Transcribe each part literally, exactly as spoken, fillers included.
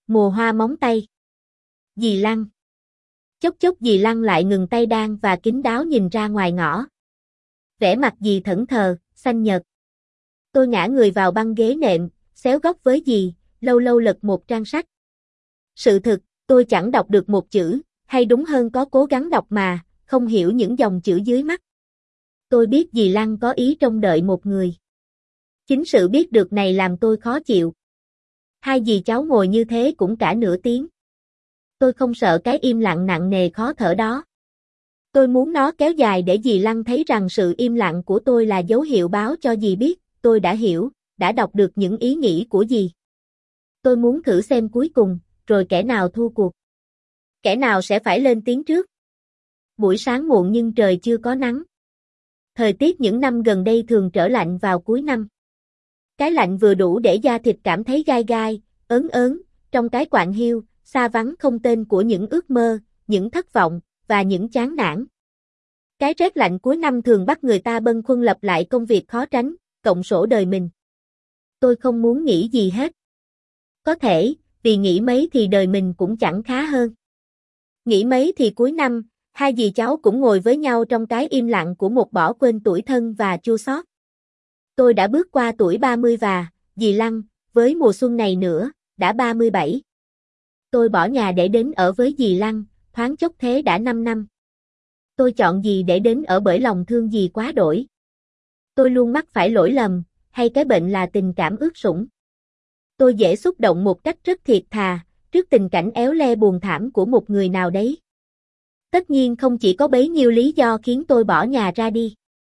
Mùa hoa móng tay. Dì Lăng. Chốc chốc dì Lăng lại ngừng tay đan và kín đáo nhìn ra ngoài ngõ. Vẻ mặt dì thẫn thờ, xanh nhợt. Tôi ngã người vào băng ghế nệm, xéo góc với dì, lâu lâu lật một trang sách. Sự thực, tôi chẳng đọc được một chữ, hay đúng hơn có cố gắng đọc mà, không hiểu những dòng chữ dưới mắt. Tôi biết dì Lăng có ý trông đợi một người. Chính sự biết được này làm tôi khó chịu. Hai dì cháu ngồi như thế cũng cả nửa tiếng. Tôi không sợ cái im lặng nặng nề khó thở đó. Tôi muốn nó kéo dài để dì Lăng thấy rằng sự im lặng của tôi là dấu hiệu báo cho dì biết, tôi đã hiểu, đã đọc được những ý nghĩ của dì. Tôi muốn thử xem cuối cùng, rồi kẻ nào thua cuộc. Kẻ nào sẽ phải lên tiếng trước. Buổi sáng muộn nhưng trời chưa có nắng. Thời tiết những năm gần đây thường trở lạnh vào cuối năm. Cái lạnh vừa đủ để da thịt cảm thấy gai gai, ớn ớn, trong cái quạng hiu, xa vắng không tên của những ước mơ, những thất vọng, và những chán nản. Cái rét lạnh cuối năm thường bắt người ta bâng khuâng lập lại công việc khó tránh, cộng sổ đời mình. Tôi không muốn nghĩ gì hết. Có thể, vì nghĩ mấy thì đời mình cũng chẳng khá hơn. Nghĩ mấy thì cuối năm, hai dì cháu cũng ngồi với nhau trong cái im lặng của một bỏ quên tuổi thân và chua xót. Tôi đã bước qua tuổi ba mươi và, dì Lăng, với mùa xuân này nữa, đã ba mươi bảy. Tôi bỏ nhà để đến ở với dì Lăng, thoáng chốc thế đã năm năm. Tôi chọn dì để đến ở bởi lòng thương dì quá đổi. Tôi luôn mắc phải lỗi lầm, hay cái bệnh là tình cảm ướt sũng. Tôi dễ xúc động một cách rất thiệt thà, trước tình cảnh éo le buồn thảm của một người nào đấy. Tất nhiên không chỉ có bấy nhiêu lý do khiến tôi bỏ nhà ra đi.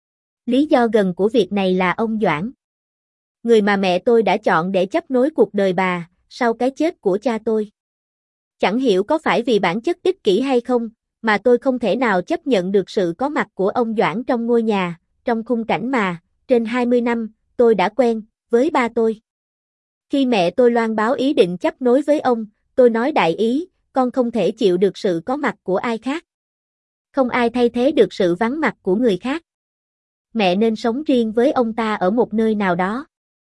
Lý do gần của việc này là ông Doãn. Người mà mẹ tôi đã chọn để chấp nối cuộc đời bà, sau cái chết của cha tôi. Chẳng hiểu có phải vì bản chất ích kỷ hay không, mà tôi không thể nào chấp nhận được sự có mặt của ông Doãn trong ngôi nhà, trong khung cảnh mà, trên hai mươi năm, tôi đã quen, với ba tôi. Khi mẹ tôi loan báo ý định chấp nối với ông, tôi nói đại ý, con không thể chịu được sự có mặt của ai khác. Không ai thay thế được sự vắng mặt của người khác. Mẹ nên sống riêng với ông ta ở một nơi nào đó.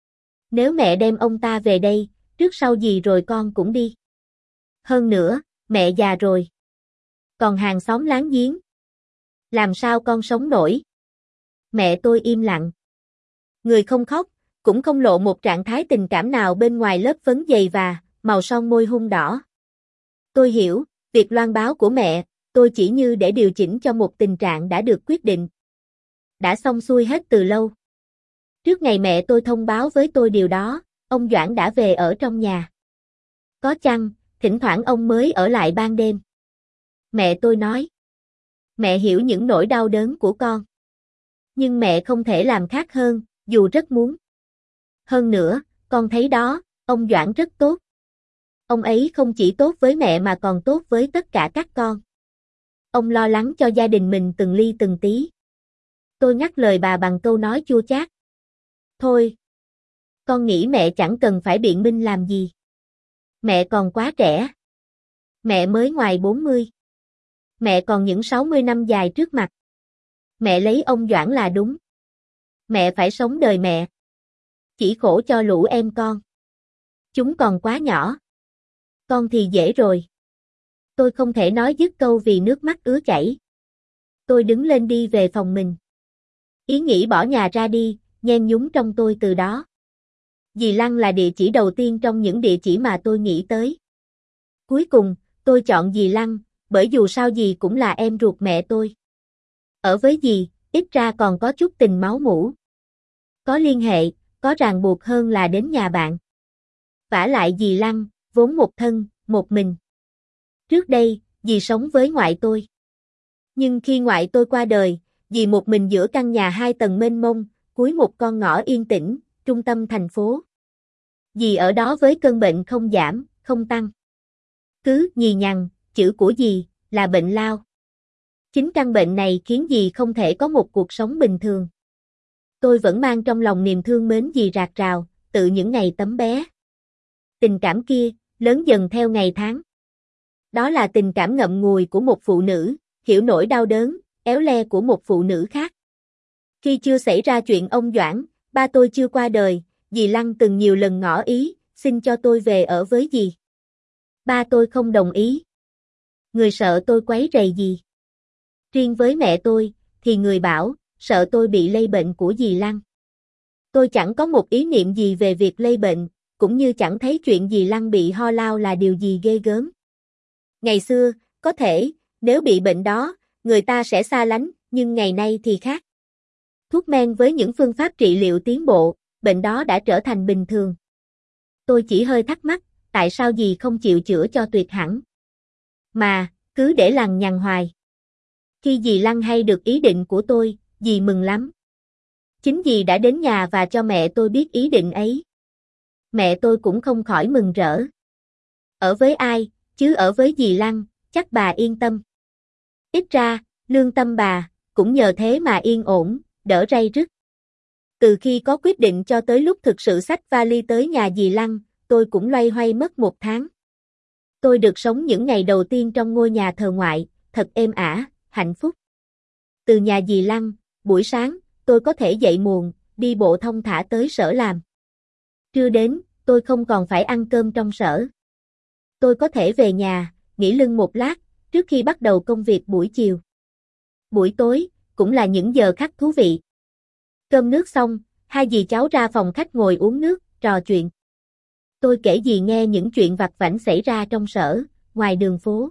Nếu mẹ đem ông ta về đây, trước sau gì rồi con cũng đi. Hơn nữa, mẹ già rồi. Còn hàng xóm láng giếng. Làm sao con sống nổi? Mẹ tôi im lặng. Người không khóc, cũng không lộ một trạng thái tình cảm nào bên ngoài lớp phấn dày và màu son môi hung đỏ. Tôi hiểu, việc loan báo của mẹ, tôi chỉ như để điều chỉnh cho một tình trạng đã được quyết định. Đã xong xuôi hết từ lâu. Trước ngày mẹ tôi thông báo với tôi điều đó, ông Doãn đã về ở trong nhà. Có chăng, thỉnh thoảng ông mới ở lại ban đêm. Mẹ tôi nói. Mẹ hiểu những nỗi đau đớn của con. Nhưng mẹ không thể làm khác hơn, dù rất muốn. Hơn nữa, con thấy đó, ông Doãn rất tốt. Ông ấy không chỉ tốt với mẹ mà còn tốt với tất cả các con. Ông lo lắng cho gia đình mình từng ly từng tí. Tôi ngắt lời bà bằng câu nói chua chát. Thôi, con nghĩ mẹ chẳng cần phải biện minh làm gì. Mẹ còn quá trẻ. Mẹ mới ngoài bốn mươi. Mẹ còn những sáu mươi năm dài trước mặt. Mẹ lấy ông Doãn là đúng. Mẹ phải sống đời mẹ. Chỉ khổ cho lũ em con. Chúng còn quá nhỏ. Con thì dễ rồi. Tôi không thể nói dứt câu vì nước mắt ứa chảy. Tôi đứng lên đi về phòng mình. Ý nghĩ bỏ nhà ra đi, nhen nhúm trong tôi từ đó. Dì Lăng là địa chỉ đầu tiên trong những địa chỉ mà tôi nghĩ tới. Cuối cùng, tôi chọn dì Lăng, bởi dù sao dì cũng là em ruột mẹ tôi. Ở với dì, ít ra còn có chút tình máu mủ. Có liên hệ, có ràng buộc hơn là đến nhà bạn. Vả lại dì Lăng, vốn một thân, một mình. Trước đây, dì sống với ngoại tôi. Nhưng khi ngoại tôi qua đời, dì một mình giữa căn nhà hai tầng mênh mông, cuối một con ngõ yên tĩnh, trung tâm thành phố. Dì ở đó với cơn bệnh không giảm, không tăng. Cứ nhì nhằng, chữ của dì, là bệnh lao. Chính căn bệnh này khiến dì không thể có một cuộc sống bình thường. Tôi vẫn mang trong lòng niềm thương mến dì rạc rào, tự những ngày tấm bé. Tình cảm kia, lớn dần theo ngày tháng. Đó là tình cảm ngậm ngùi của một phụ nữ, hiểu nỗi đau đớn, éo le của một phụ nữ khác. Khi chưa xảy ra chuyện ông Doãn, ba tôi chưa qua đời, dì Lăng từng nhiều lần ngỏ ý, xin cho tôi về ở với dì. Ba tôi không đồng ý. Người sợ tôi quấy rầy gì. Riêng với mẹ tôi, thì người bảo, sợ tôi bị lây bệnh của dì Lăng. Tôi chẳng có một ý niệm gì về việc lây bệnh, cũng như chẳng thấy chuyện dì Lăng bị ho lao là điều gì ghê gớm. Ngày xưa, có thể, nếu bị bệnh đó, người ta sẽ xa lánh, nhưng ngày nay thì khác. Thuốc men với những phương pháp trị liệu tiến bộ, bệnh đó đã trở thành bình thường. Tôi chỉ hơi thắc mắc, tại sao dì không chịu chữa cho tuyệt hẳn? Mà, cứ để lằng nhằng hoài. Khi dì Lăng hay được ý định của tôi, dì mừng lắm. Chính dì đã đến nhà và cho mẹ tôi biết ý định ấy. Mẹ tôi cũng không khỏi mừng rỡ. Ở với ai, chứ ở với dì Lăng, chắc bà yên tâm. Ít ra, lương tâm bà, cũng nhờ thế mà yên ổn, đỡ ray rứt. Từ khi có quyết định cho tới lúc thực sự xách vali tới nhà dì Lăng, tôi cũng loay hoay mất một tháng. Tôi được sống những ngày đầu tiên trong ngôi nhà thờ ngoại, thật êm ả, hạnh phúc. Từ nhà dì Lăng, buổi sáng, tôi có thể dậy muộn, đi bộ thong thả tới sở làm. Trưa đến, tôi không còn phải ăn cơm trong sở. Tôi có thể về nhà, nghỉ lưng một lát, trước khi bắt đầu công việc buổi chiều. Buổi tối, cũng là những giờ khắc thú vị. Cơm nước xong, hai dì cháu ra phòng khách ngồi uống nước, trò chuyện. Tôi kể dì nghe những chuyện vặt vãnh xảy ra trong sở, ngoài đường phố.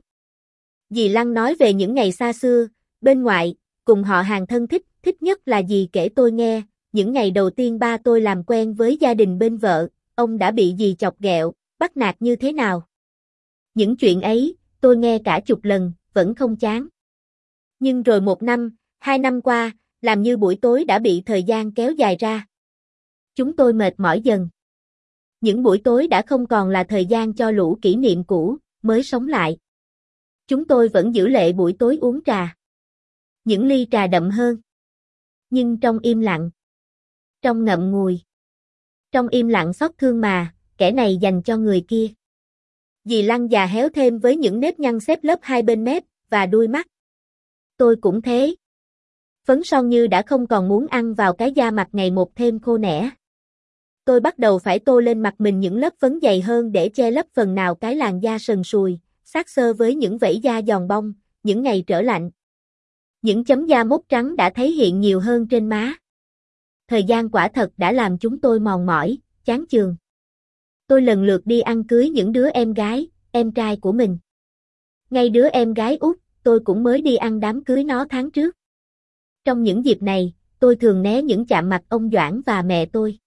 Dì Lăng nói về những ngày xa xưa, bên ngoại, cùng họ hàng thân thích, thích nhất là dì kể tôi nghe, những ngày đầu tiên ba tôi làm quen với gia đình bên vợ, ông đã bị dì chọc ghẹo, bắt nạt như thế nào. Những chuyện ấy, tôi nghe cả chục lần, vẫn không chán. Nhưng rồi một năm, hai năm qua, làm như buổi tối đã bị thời gian kéo dài ra. Chúng tôi mệt mỏi dần. Những buổi tối đã không còn là thời gian cho lũ kỷ niệm cũ, mới sống lại. Chúng tôi vẫn giữ lệ buổi tối uống trà. Những ly trà đậm hơn. Nhưng trong im lặng. Trong ngậm ngùi. Trong im lặng xót thương mà, kẻ này dành cho người kia. Dì Lăng già héo thêm với những nếp nhăn xếp lớp hai bên mép, và đuôi mắt. Tôi cũng thế. Phấn son như đã không còn muốn ăn vào cái da mặt ngày một thêm khô nẻ. Tôi bắt đầu phải tô lên mặt mình những lớp phấn dày hơn để che lấp phần nào cái làn da sần sùi, xác xơ với những vảy da giòn bong, những ngày trở lạnh. Những chấm da mốt trắng đã thấy hiện nhiều hơn trên má. Thời gian quả thật đã làm chúng tôi mòn mỏi, chán chường. Tôi lần lượt đi ăn cưới những đứa em gái, em trai của mình. Ngay đứa em gái út, tôi cũng mới đi ăn đám cưới nó tháng trước. Trong những dịp này, tôi thường né những chạm mặt ông Doãn và mẹ tôi.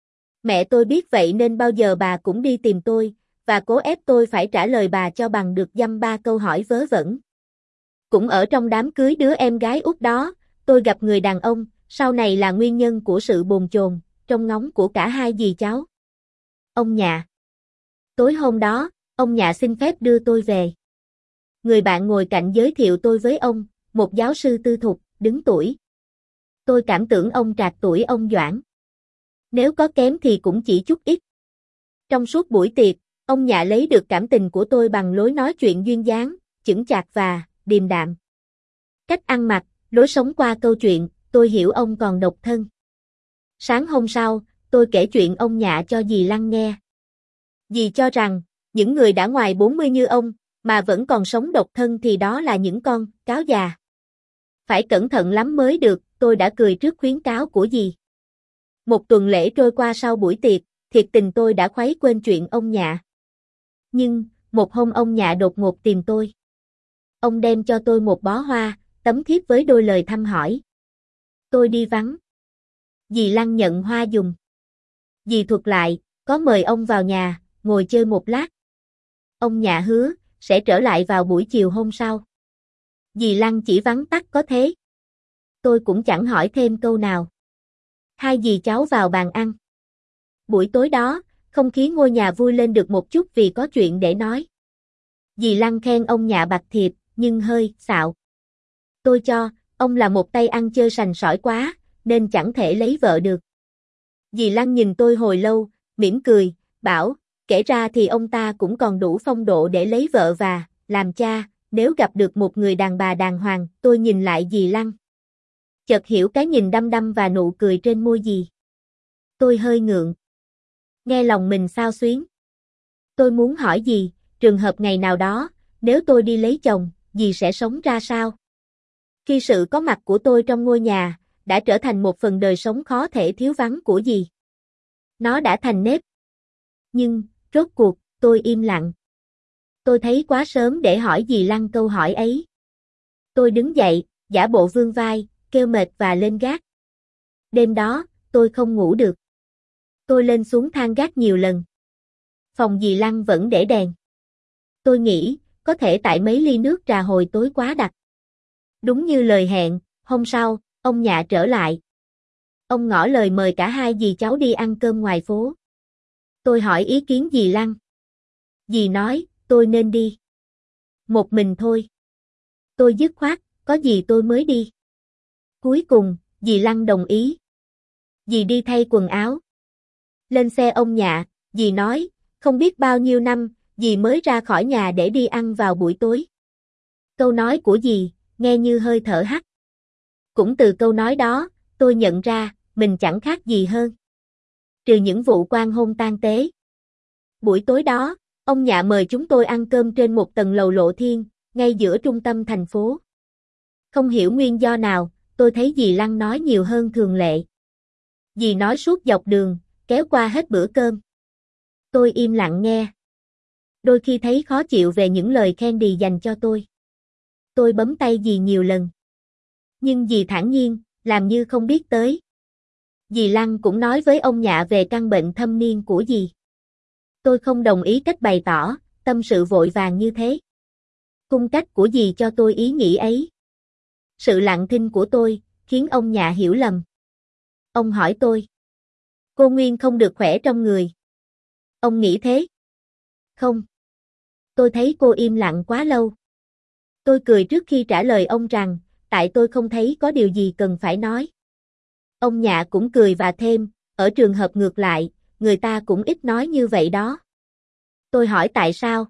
Mẹ tôi biết vậy nên bao giờ bà cũng đi tìm tôi, và cố ép tôi phải trả lời bà cho bằng được dăm ba câu hỏi vớ vẩn. Cũng ở trong đám cưới đứa em gái út đó, tôi gặp người đàn ông, sau này là nguyên nhân của sự bồn chồn, trông ngóng của cả hai dì cháu. Ông Nhạ. Tối hôm đó, ông Nhạ xin phép đưa tôi về. Người bạn ngồi cạnh giới thiệu tôi với ông, một giáo sư tư thục, đứng tuổi. Tôi cảm tưởng ông trạc tuổi ông Doãn. Nếu có kém thì cũng chỉ chút ít. Trong suốt buổi tiệc, ông Nhạ lấy được cảm tình của tôi bằng lối nói chuyện duyên dáng, chững chạc và điềm đạm. Cách ăn mặc, lối sống qua câu chuyện, tôi hiểu ông còn độc thân. Sáng hôm sau, tôi kể chuyện ông Nhạ cho dì Lăng nghe. Dì cho rằng, những người đã ngoài bốn mươi như ông, mà vẫn còn sống độc thân thì đó là những con cáo già. Phải cẩn thận lắm mới được, tôi đã cười trước khuyến cáo của dì. Một tuần lễ trôi qua sau buổi tiệc, thiệt tình tôi đã khuấy quên chuyện ông Nhạ. Nhưng, một hôm ông Nhạ đột ngột tìm tôi. Ông đem cho tôi một bó hoa, tấm thiếp với đôi lời thăm hỏi. Tôi đi vắng. Dì Lăng nhận hoa dùng. Dì thuật lại, có mời ông vào nhà, ngồi chơi một lát. Ông Nhạ hứa, sẽ trở lại vào buổi chiều hôm sau. Dì Lăng chỉ vắn tắt có thế. Tôi cũng chẳng hỏi thêm câu nào. Hai dì cháu vào bàn ăn. Buổi tối đó, không khí ngôi nhà vui lên được một chút vì có chuyện để nói. Dì Lăng khen ông Nhạ bạc thiệp, nhưng hơi xạo. Tôi cho, ông là một tay ăn chơi sành sỏi quá, nên chẳng thể lấy vợ được. Dì Lăng nhìn tôi hồi lâu, mỉm cười, bảo, kể ra thì ông ta cũng còn đủ phong độ để lấy vợ và làm cha, nếu gặp được một người đàn bà đàng hoàng. Tôi nhìn lại dì Lăng. Chợt hiểu cái nhìn đăm đăm và nụ cười trên môi dì. Tôi hơi ngượng. Nghe lòng mình xao xuyến. Tôi muốn hỏi dì, trường hợp ngày nào đó, nếu tôi đi lấy chồng, dì sẽ sống ra sao? Khi sự có mặt của tôi trong ngôi nhà, đã trở thành một phần đời sống khó thể thiếu vắng của dì. Nó đã thành nếp. Nhưng, rốt cuộc, tôi im lặng. Tôi thấy quá sớm để hỏi dì Lăng câu hỏi ấy. Tôi đứng dậy, giả bộ vươn vai, kêu mệt và lên gác. Đêm đó, tôi không ngủ được. Tôi lên xuống thang gác nhiều lần. Phòng dì Lăng vẫn để đèn. Tôi nghĩ, có thể tại mấy ly nước trà hồi tối quá đặc. Đúng như lời hẹn, hôm sau, ông Nhạ trở lại. Ông ngỏ lời mời cả hai dì cháu đi ăn cơm ngoài phố. Tôi hỏi ý kiến dì Lăng. Dì nói, tôi nên đi. Một mình thôi. Tôi dứt khoát, có gì tôi mới đi. Cuối cùng, dì Lăng đồng ý. Dì đi thay quần áo. Lên xe ông Nhạ, dì nói, không biết bao nhiêu năm, dì mới ra khỏi nhà để đi ăn vào buổi tối. Câu nói của dì, nghe như hơi thở hắt. Cũng từ câu nói đó, tôi nhận ra, mình chẳng khác gì hơn. Trừ những vụ quan hôn tang tế. Buổi tối đó, ông Nhạ mời chúng tôi ăn cơm trên một tầng lầu Lộ Thiên, ngay giữa trung tâm thành phố. Không hiểu nguyên do nào, tôi thấy dì Lăng nói nhiều hơn thường lệ. Dì nói suốt dọc đường, kéo qua hết bữa cơm. Tôi im lặng nghe. Đôi khi thấy khó chịu về những lời khen đì dành cho tôi. Tôi bấm tay dì nhiều lần. Nhưng dì thản nhiên, làm như không biết tới. Dì Lăng cũng nói với ông Nhạ về căn bệnh thâm niên của dì. Tôi không đồng ý cách bày tỏ, tâm sự vội vàng như thế. Cung cách của dì cho tôi ý nghĩ ấy. Sự lặng thinh của tôi, khiến ông Nhạ hiểu lầm. Ông hỏi tôi. Cô Nguyên không được khỏe trong người. Ông nghĩ thế? Không. Tôi thấy cô im lặng quá lâu. Tôi cười trước khi trả lời ông rằng, tại tôi không thấy có điều gì cần phải nói. Ông Nhạ cũng cười và thêm, ở trường hợp ngược lại, người ta cũng ít nói như vậy đó. Tôi hỏi tại sao?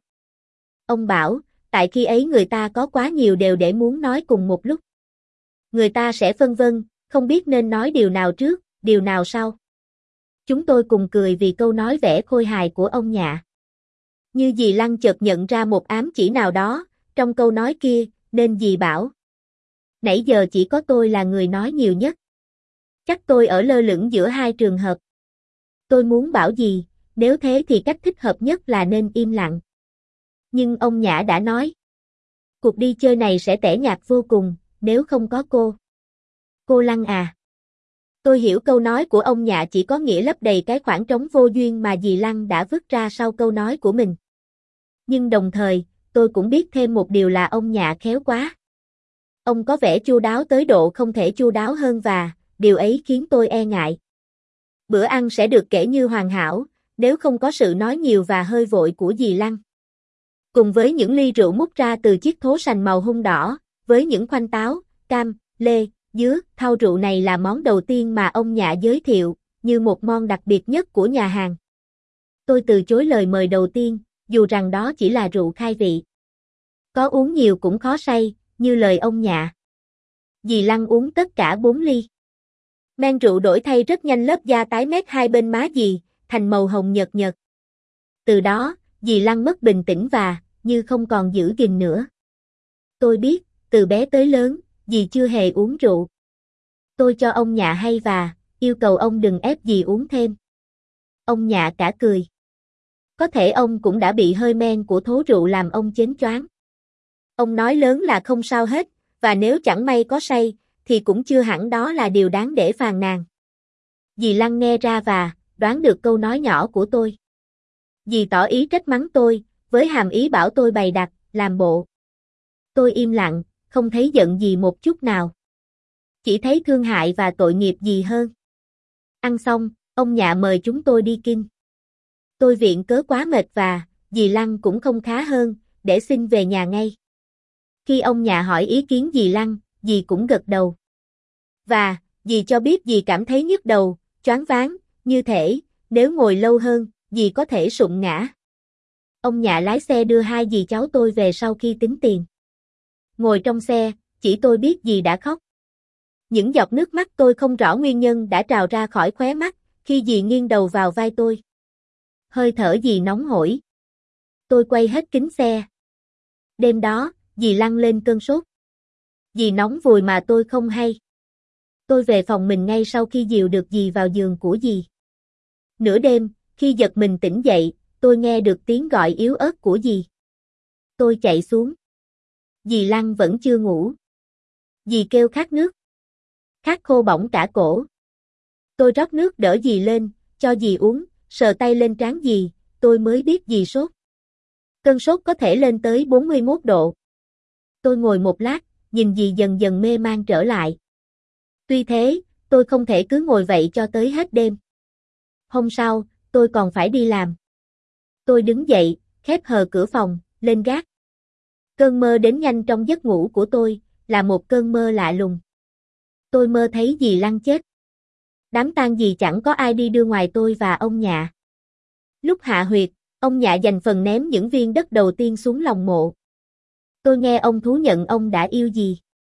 Ông bảo, tại khi ấy người ta có quá nhiều điều để muốn nói cùng một lúc. Người ta sẽ phân vân, không biết nên nói điều nào trước, điều nào sau. Chúng tôi cùng cười vì câu nói vẻ khôi hài của ông Nhạ. Như dì Lăng chợt nhận ra một ám chỉ nào đó, trong câu nói kia, nên dì bảo. Nãy giờ chỉ có tôi là người nói nhiều nhất. Chắc tôi ở lơ lửng giữa hai trường hợp. Tôi muốn bảo gì, nếu thế thì cách thích hợp nhất là nên im lặng. Nhưng ông Nhã đã nói. Cuộc đi chơi này sẽ tẻ nhạt vô cùng, nếu không có cô. Cô Lăng à. Tôi hiểu câu nói của ông Nhã chỉ có nghĩa lấp đầy cái khoảng trống vô duyên mà dì Lăng đã vứt ra sau câu nói của mình. Nhưng đồng thời, tôi cũng biết thêm một điều là ông Nhã khéo quá. Ông có vẻ chu đáo tới độ không thể chu đáo hơn và, điều ấy khiến tôi e ngại. Bữa ăn sẽ được kể như hoàn hảo, nếu không có sự nói nhiều và hơi vội của dì Lăng. Cùng với những ly rượu múc ra từ chiếc thố sành màu hung đỏ, với những khoanh táo, cam, lê, dứa, thau rượu này là món đầu tiên mà ông Nhã giới thiệu, như một món đặc biệt nhất của nhà hàng. Tôi từ chối lời mời đầu tiên, dù rằng đó chỉ là rượu khai vị. Có uống nhiều cũng khó say, như lời ông Nhã. Dì Lăng uống tất cả bốn ly. Men rượu đổi thay rất nhanh lớp da tái mét hai bên má dì, thành màu hồng nhợt nhợt. Từ đó, dì Lăng mất bình tĩnh và, như không còn giữ gìn nữa. Tôi biết, từ bé tới lớn, dì chưa hề uống rượu. Tôi cho ông Nhã hay và, yêu cầu ông đừng ép dì uống thêm. Ông Nhã cả cười. Có thể ông cũng đã bị hơi men của thố rượu làm ông chến choáng. Ông nói lớn là không sao hết, và nếu chẳng may có say, thì cũng chưa hẳn đó là điều đáng để phàn nàn. Dì Lăng nghe ra và, đoán được câu nói nhỏ của tôi. Dì tỏ ý trách mắng tôi, với hàm ý bảo tôi bày đặt, làm bộ. Tôi im lặng, không thấy giận gì một chút nào. Chỉ thấy thương hại và tội nghiệp gì hơn. Ăn xong, ông Nhạ mời chúng tôi đi kinh. Tôi viện cớ quá mệt và, dì Lăng cũng không khá hơn, để xin về nhà ngay. Khi ông Nhạ hỏi ý kiến dì Lăng, dì cũng gật đầu. Và, dì cho biết dì cảm thấy nhức đầu, choáng váng, như thể, nếu ngồi lâu hơn, dì có thể sụn ngã. Ông Nhạ lái xe đưa hai dì cháu tôi về sau khi tính tiền. Ngồi trong xe, chỉ tôi biết dì đã khóc. Những giọt nước mắt tôi không rõ nguyên nhân đã trào ra khỏi khóe mắt, khi dì nghiêng đầu vào vai tôi. Hơi thở dì nóng hổi. Tôi quay hết kính xe. Đêm đó, dì Lăng lên cơn sốt. Dì nóng vùi mà tôi không hay. Tôi về phòng mình ngay sau khi dìu được dì vào giường của dì. Nửa đêm, khi giật mình tỉnh dậy, tôi nghe được tiếng gọi yếu ớt của dì. Tôi chạy xuống. Dì Lăng vẫn chưa ngủ. Dì kêu khát nước. Khát khô bỏng cả cổ. Tôi rót nước đỡ dì lên, cho dì uống, sờ tay lên trán dì, tôi mới biết dì sốt. Cơn sốt có thể lên tới bốn mươi mốt độ. Tôi ngồi một lát, nhìn dì dần dần mê man trở lại. Tuy thế, tôi không thể cứ ngồi vậy cho tới hết đêm. Hôm sau, tôi còn phải đi làm. Tôi đứng dậy, khép hờ cửa phòng, lên gác. Cơn mơ đến nhanh trong giấc ngủ của tôi, là một cơn mơ lạ lùng. Tôi mơ thấy dì Lăng chết. Đám tang dì chẳng có ai đi đưa ngoài tôi và ông Nhạ. Lúc hạ huyệt, ông Nhạ dành phần ném những viên đất đầu tiên xuống lòng mộ. Tôi nghe ông thú nhận ông đã yêu dì.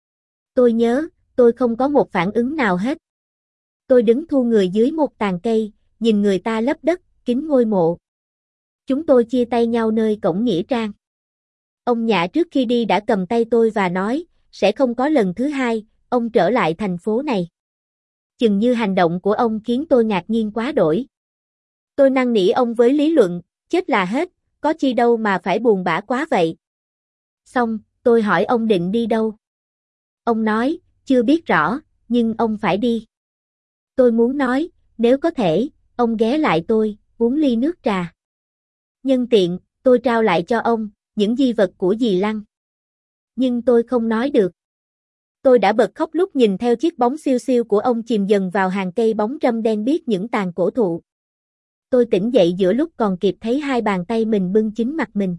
Tôi nhớ, tôi không có một phản ứng nào hết. Tôi đứng thu người dưới một tàn cây, nhìn người ta lấp đất, kín ngôi mộ. Chúng tôi chia tay nhau nơi cổng nghĩa trang. Ông Nhạ trước khi đi đã cầm tay tôi và nói, sẽ không có lần thứ hai, ông trở lại thành phố này. Chừng như hành động của ông khiến tôi ngạc nhiên quá đổi. Tôi năn nỉ ông với lý luận, chết là hết, có chi đâu mà phải buồn bã quá vậy. Xong, tôi hỏi ông định đi đâu. Ông nói, chưa biết rõ, nhưng ông phải đi. Tôi muốn nói, nếu có thể, ông ghé lại tôi, uống ly nước trà. Nhân tiện, tôi trao lại cho ông, những di vật của dì Lăng. Nhưng tôi không nói được. Tôi đã bật khóc lúc nhìn theo chiếc bóng xiu xiu của ông chìm dần vào hàng cây bóng râm đen biếc những tàn cổ thụ. Tôi tỉnh dậy giữa lúc còn kịp thấy hai bàn tay mình bưng chính mặt mình.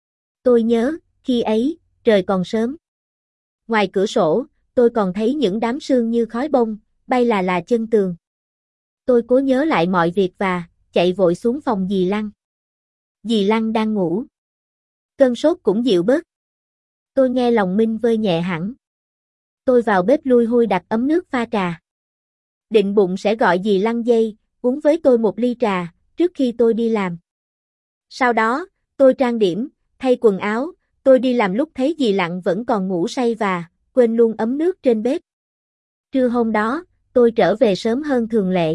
Tôi nhớ, khi ấy, trời còn sớm. Ngoài cửa sổ, tôi còn thấy những đám sương như khói bông, bay là là chân tường. Tôi cố nhớ lại mọi việc và, chạy vội xuống phòng dì Lăng. Dì Lăng đang ngủ. Cơn sốt cũng dịu bớt. Tôi nghe lòng mình vơi nhẹ hẳn. Tôi vào bếp lui hui đặt ấm nước pha trà. Định bụng sẽ gọi dì Lăng dây, uống với tôi một ly trà, trước khi tôi đi làm. Sau đó, tôi trang điểm, thay quần áo, tôi đi làm lúc thấy dì Lăng vẫn còn ngủ say và, quên luôn ấm nước trên bếp. Trưa hôm đó, tôi trở về sớm hơn thường lệ.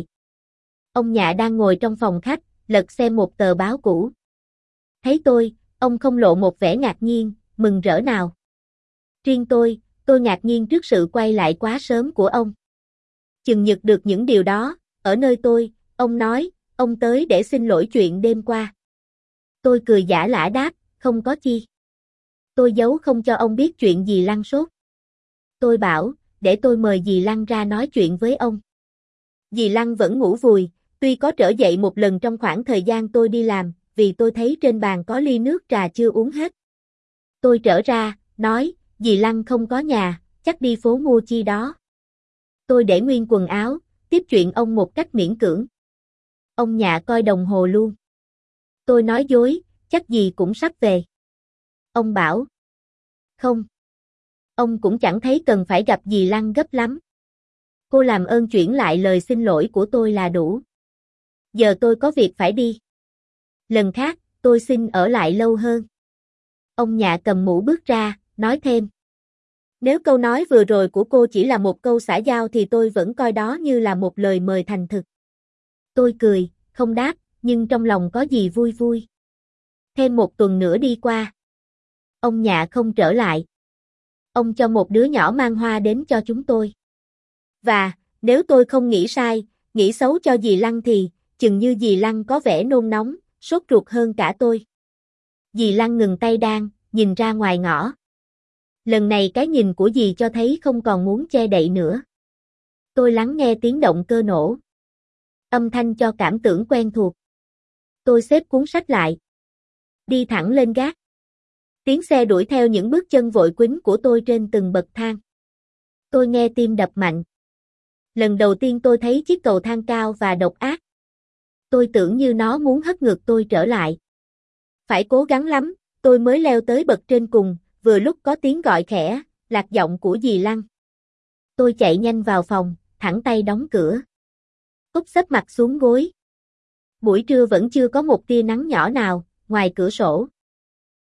Ông Nhạ đang ngồi trong phòng khách, lật xem một tờ báo cũ. Thấy tôi, ông không lộ một vẻ ngạc nhiên, mừng rỡ nào. Riêng tôi, tôi ngạc nhiên trước sự quay lại quá sớm của ông. Chừng nhật được những điều đó, ở nơi tôi, ông nói, ông tới để xin lỗi chuyện đêm qua. Tôi cười giả lả đáp, không có chi. Tôi giấu không cho ông biết chuyện dì Lăng sốt. Tôi bảo, để tôi mời dì Lăng ra nói chuyện với ông. Dì Lăng vẫn ngủ vùi, tuy có trở dậy một lần trong khoảng thời gian tôi đi làm, vì tôi thấy trên bàn có ly nước trà chưa uống hết. Tôi trở ra, nói, dì Lăng không có nhà, chắc đi phố mua chi đó. Tôi để nguyên quần áo, tiếp chuyện ông một cách miễn cưỡng. Ông Nhạ coi đồng hồ luôn. Tôi nói dối, chắc dì cũng sắp về. Ông bảo, không. Ông cũng chẳng thấy cần phải gặp dì Lăng gấp lắm. Cô làm ơn chuyển lại lời xin lỗi của tôi là đủ. Giờ tôi có việc phải đi. Lần khác, tôi xin ở lại lâu hơn. Ông Nhạ cầm mũ bước ra, nói thêm. Nếu câu nói vừa rồi của cô chỉ là một câu xã giao thì tôi vẫn coi đó như là một lời mời thành thực. Tôi cười, không đáp, nhưng trong lòng có gì vui vui. Thêm một tuần nữa đi qua. Ông Nhạ không trở lại. Ông cho một đứa nhỏ mang hoa đến cho chúng tôi. Và, nếu tôi không nghĩ sai, nghĩ xấu cho dì Lăng thì, chừng như dì Lăng có vẻ nôn nóng, sốt ruột hơn cả tôi. Dì Lăng ngừng tay đan, nhìn ra ngoài ngõ. Lần này cái nhìn của dì cho thấy không còn muốn che đậy nữa. Tôi lắng nghe tiếng động cơ nổ. Âm thanh cho cảm tưởng quen thuộc. Tôi xếp cuốn sách lại. Đi thẳng lên gác. Tiếng xe đuổi theo những bước chân vội quýnh của tôi trên từng bậc thang. Tôi nghe tim đập mạnh. Lần đầu tiên tôi thấy chiếc cầu thang cao và độc ác. Tôi tưởng như nó muốn hất ngược tôi trở lại. Phải cố gắng lắm, tôi mới leo tới bậc trên cùng, vừa lúc có tiếng gọi khẽ, lạc giọng của dì Lăng. Tôi chạy nhanh vào phòng, thẳng tay đóng cửa. Úp sấp mặt xuống gối. Buổi trưa vẫn chưa có một tia nắng nhỏ nào, ngoài cửa sổ.